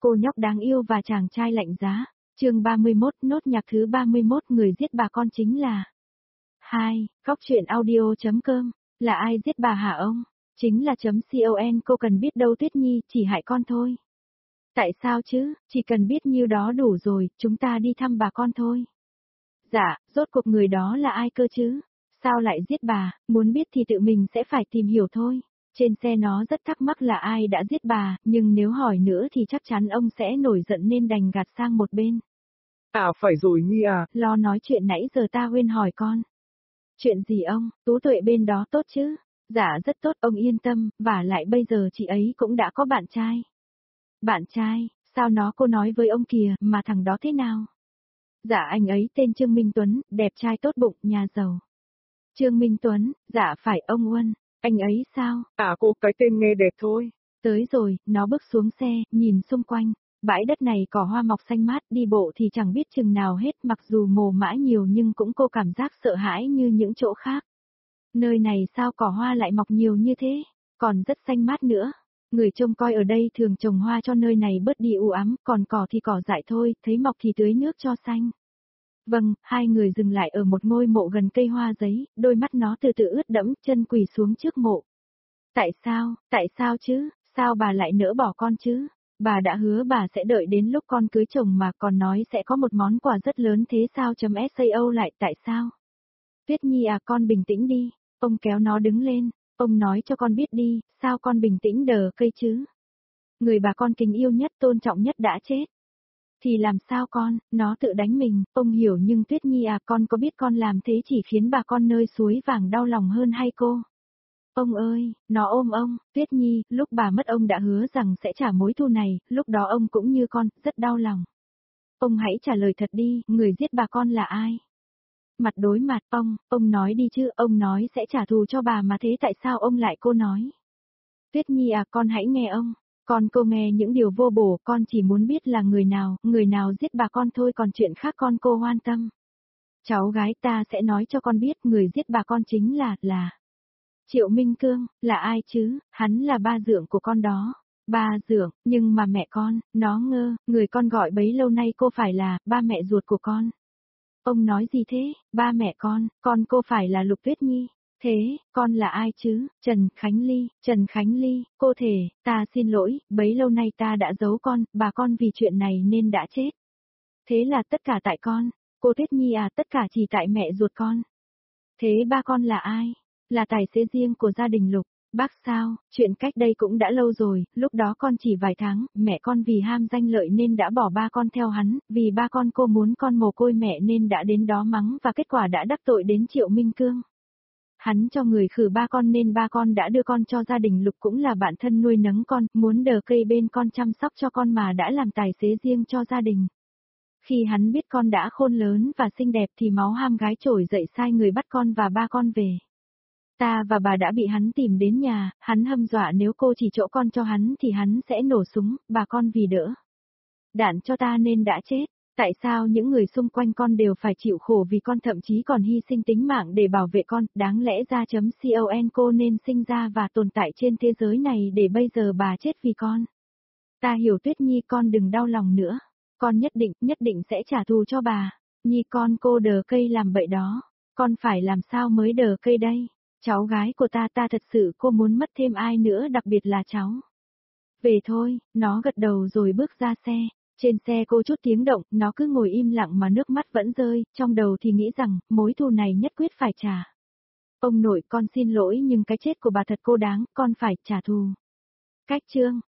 Cô nhóc đáng yêu và chàng trai lạnh giá. Chương 31, nốt nhạc thứ 31, người giết bà con chính là 2. Góc truyện audio.com. Là ai giết bà hả ông? Chính là .con, cô cần biết đâu Tuyết Nhi, chỉ hại con thôi. Tại sao chứ, chỉ cần biết nhiêu đó đủ rồi, chúng ta đi thăm bà con thôi. Dạ, rốt cuộc người đó là ai cơ chứ? Sao lại giết bà, muốn biết thì tự mình sẽ phải tìm hiểu thôi. Trên xe nó rất thắc mắc là ai đã giết bà, nhưng nếu hỏi nữa thì chắc chắn ông sẽ nổi giận nên đành gạt sang một bên. À phải rồi Nhi à. Lo nói chuyện nãy giờ ta quên hỏi con. Chuyện gì ông, Tú Tuệ bên đó tốt chứ? Dạ rất tốt, ông yên tâm, vả lại bây giờ chị ấy cũng đã có bạn trai. Bạn trai, sao nó cô nói với ông kìa, mà thằng đó thế nào? Dạ anh ấy tên Trương Minh Tuấn, đẹp trai tốt bụng, nhà giàu. Trương Minh Tuấn, dạ phải ông Uân, anh ấy sao? À cô cái tên nghe đẹp thôi. Tới rồi, nó bước xuống xe, nhìn xung quanh. Bãi đất này cỏ hoa mọc xanh mát, đi bộ thì chẳng biết chừng nào hết, mặc dù mồ mã nhiều nhưng cũng cô cảm giác sợ hãi như những chỗ khác. Nơi này sao cỏ hoa lại mọc nhiều như thế, còn rất xanh mát nữa. Người trông coi ở đây thường trồng hoa cho nơi này bớt đi u ám, còn cỏ thì cỏ dại thôi, thấy mọc thì tưới nước cho xanh. Vâng, hai người dừng lại ở một ngôi mộ gần cây hoa giấy, đôi mắt nó từ từ ướt đẫm, chân quỳ xuống trước mộ. Tại sao chứ, sao bà lại nỡ bỏ con chứ? Bà đã hứa bà sẽ đợi đến lúc con cưới chồng mà còn nói sẽ có một món quà rất lớn thế sao lại tại sao? Tuyết Nhi à con bình tĩnh đi, ông kéo nó đứng lên, ông nói cho con biết đi, sao con bình tĩnh đờ cây chứ? Người bà con kính yêu nhất tôn trọng nhất đã chết. Thì làm sao con, nó tự đánh mình, ông hiểu nhưng Tuyết Nhi à con có biết con làm thế chỉ khiến bà con nơi suối vàng đau lòng hơn hay cô? Ông ơi, nó ôm ông, Tuyết Nhi, lúc bà mất ông đã hứa rằng sẽ trả mối thù này, lúc đó ông cũng như con, rất đau lòng. Ông hãy trả lời thật đi, người giết bà con là ai? Mặt đối mặt, ông nói đi chứ, ông nói sẽ trả thù cho bà mà thế tại sao ông lại cô nói? Tuyết Nhi à con hãy nghe ông, con cô nghe những điều vô bổ, con chỉ muốn biết là người nào giết bà con thôi còn chuyện khác con cô quan tâm. Cháu gái ta sẽ nói cho con biết người giết bà con chính là Triệu Minh Cương, là ai chứ, hắn là ba dượng của con đó. Ba dượng, nhưng mà mẹ con, nó ngơ, người con gọi bấy lâu nay cô phải là ba mẹ ruột của con. Ông nói gì thế, ba mẹ con cô phải là Lục Tuyết Nhi. Thế, con là ai chứ, Trần Khánh Ly, cô thể, ta xin lỗi, bấy lâu nay ta đã giấu con, bà con vì chuyện này nên đã chết. Thế là tất cả tại con, cô Tuyết Nhi à tất cả chỉ tại mẹ ruột con. Thế ba con là ai? Là tài xế riêng của gia đình Lục. Bác sao, chuyện cách đây cũng đã lâu rồi, lúc đó con chỉ vài tháng, mẹ con vì ham danh lợi nên đã bỏ ba con theo hắn, vì ba con cô muốn con mồ côi mẹ nên đã đến đó mắng và kết quả đã đắc tội đến Triệu Minh Cương. Hắn cho người khử ba con nên ba con đã đưa con cho gia đình Lục cũng là bạn thân nuôi nấng con, muốn đờ cây bên con chăm sóc cho con mà đã làm tài xế riêng cho gia đình. Khi hắn biết con đã khôn lớn và xinh đẹp thì máu ham gái trỗi dậy sai người bắt con và ba con về. Ta và bà đã bị hắn tìm đến nhà, hắn hâm dọa nếu cô chỉ chỗ con cho hắn thì hắn sẽ nổ súng, bà con vì đỡ đạn cho ta nên đã chết. Tại sao những người xung quanh con đều phải chịu khổ vì con thậm chí còn hy sinh tính mạng để bảo vệ con, đáng lẽ ra .con cô nên sinh ra và tồn tại trên thế giới này để bây giờ bà chết vì con. Ta hiểu Tuyết Nhi con đừng đau lòng nữa, con nhất định sẽ trả thù cho bà. Nhi con cô đờ cây làm bậy đó, con phải làm sao mới đờ cây đây? Cháu gái của ta thật sự cô muốn mất thêm ai nữa đặc biệt là cháu. Về thôi, nó gật đầu rồi bước ra xe. Trên xe cô chút tiếng động, nó cứ ngồi im lặng mà nước mắt vẫn rơi, trong đầu thì nghĩ rằng, mối thù này nhất quyết phải trả. Ông nội con xin lỗi nhưng cái chết của bà thật cô đáng, con phải trả thù. Cách chương,